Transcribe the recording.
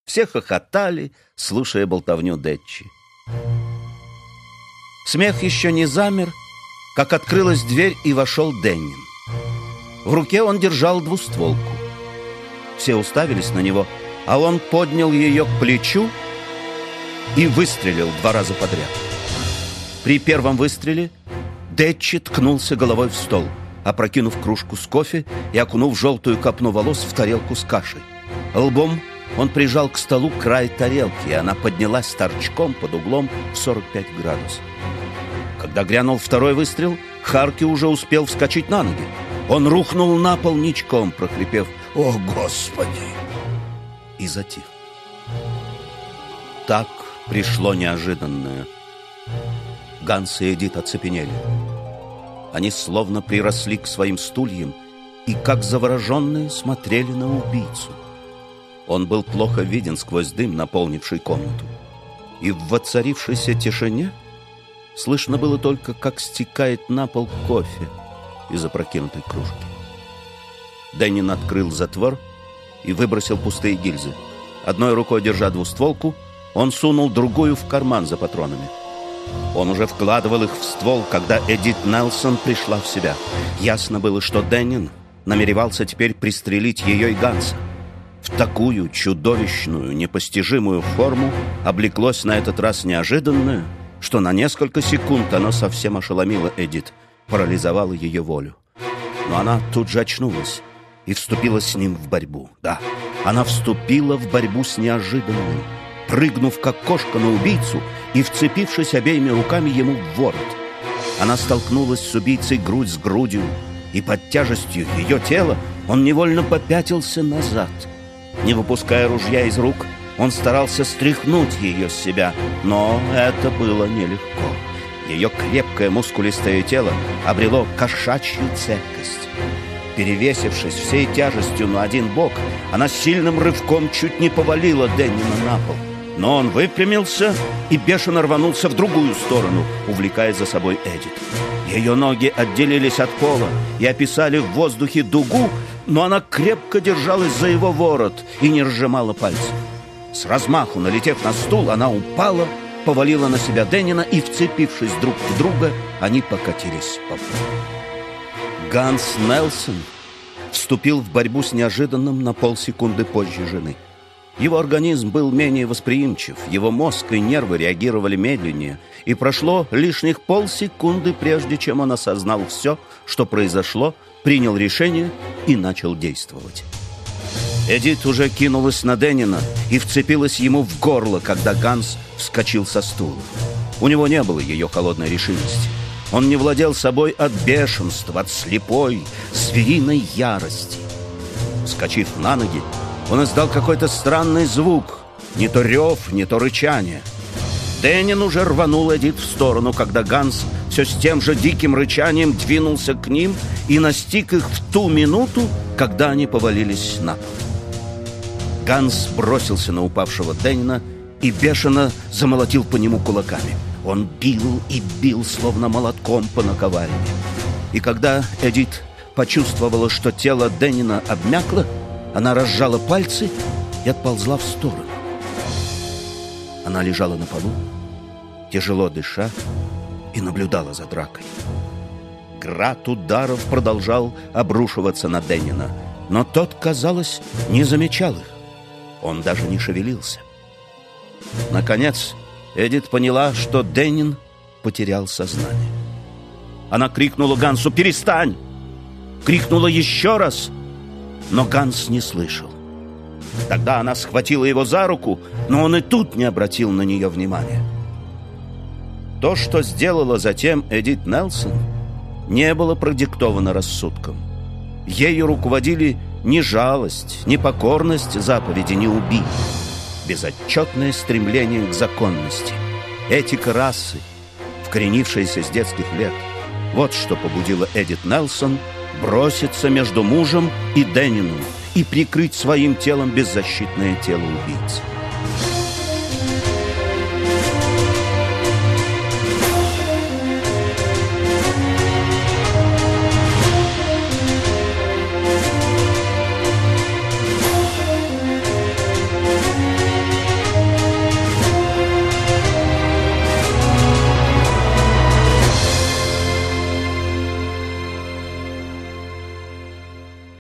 Все хохотали, слушая болтовню Детчи. Смех еще не замер, как открылась дверь, и вошел Деннин. В руке он держал двустволку. Все уставились на него, а он поднял ее к плечу и выстрелил 2 раза подряд. При первом выстреле Детчи ткнулся головой в стол, опрокинув кружку с кофе и окунув желтую копну волос в тарелку с кашей. Лбом он прижал к столу край тарелки, и она поднялась торчком под углом в 45 градусов. Когда грянул второй выстрел, Харки уже успел вскочить на ноги. Он рухнул на пол ничком, прохрипев «О, Господи!» и затих. Так пришло неожиданное. Ганс и Эдит оцепенели. Они словно приросли к своим стульям и, как завороженные, смотрели на убийцу. Он был плохо виден сквозь дым, наполнивший комнату. И в воцарившейся тишине слышно было только, как стекает на пол кофе из опрокинутой кружки. Деннин открыл затвор и выбросил пустые гильзы. Одной рукой, держа двустволку, он сунул другую в карман за патронами. Он уже вкладывал их в ствол, когда Эдит Нельсон пришла в себя. Ясно было, что Деннин намеревался теперь пристрелить ее и Ганса. В такую чудовищную, непостижимую форму облеклось на этот раз неожиданное, что на несколько секунд оно совсем ошеломило Эдит, парализовало ее волю. Но она тут же очнулась и вступила с ним в борьбу. Да, она вступила в борьбу с неожиданным, прыгнув как кошка на убийцу и вцепившись обеими руками ему в ворот. Она столкнулась с убийцей грудь с грудью, и под тяжестью ее тела он невольно попятился назад. Не выпуская ружья из рук, он старался стряхнуть ее с себя, но это было нелегко. Ее крепкое мускулистое тело обрело кошачью цепкость. Перевесившись всей тяжестью на один бок, она сильным рывком чуть не повалила Деннина на пол. Но он выпрямился и бешено рванулся в другую сторону, увлекая за собой Эдит. Ее ноги отделились от пола и описали в воздухе дугу, но она крепко держалась за его ворот и не разжимала пальцев. С размаху, налетев на стул, она упала, повалила на себя Деннина, и, вцепившись друг в друга, они покатились по полу. Ганс Нельсон вступил в борьбу с неожиданным на полсекунды позже жены. Его организм был менее восприимчив, его мозг и нервы реагировали медленнее, и прошло лишних полсекунды, прежде чем он осознал все, что произошло, принял решение и начал действовать. Эдит уже кинулась на Деннина и вцепилась ему в горло, когда Ганс вскочил со стула. У него не было ее холодной решимости. Он не владел собой от бешенства, от слепой, звериной ярости. Вскочив на ноги, он издал какой-то странный звук, не то рев, не то рычание. Деннин уже рванул Эдит в сторону, когда Ганс все с тем же диким рычанием двинулся к ним и настиг их в ту минуту, когда они повалились на пол. Ганс бросился на упавшего Деннина и бешено замолотил по нему кулаками. Он бил и бил, словно молотком по наковальне. И когда Эдит почувствовала, что тело Деннина обмякло, она разжала пальцы и отползла в сторону. Она лежала на полу, тяжело дыша, и наблюдала за дракой. Град ударов продолжал обрушиваться на Деннина, но тот, казалось, не замечал их. Он даже не шевелился. Наконец, Эдит поняла, что Деннин потерял сознание. Она крикнула Гансу «Перестань!» Крикнула еще раз, но Ганс не слышал. Тогда она схватила его за руку, но он и тут не обратил на нее внимания. То, что сделала затем Эдит Нельсон, не было продиктовано рассудком. Ею руководили не жалость, не покорность заповеди «не убий», безотчетное стремление к законности, этика расы, вкоренившаяся с детских лет. Вот что побудило Эдит Нельсон броситься между мужем и Деннином и прикрыть своим телом беззащитное тело убийцы.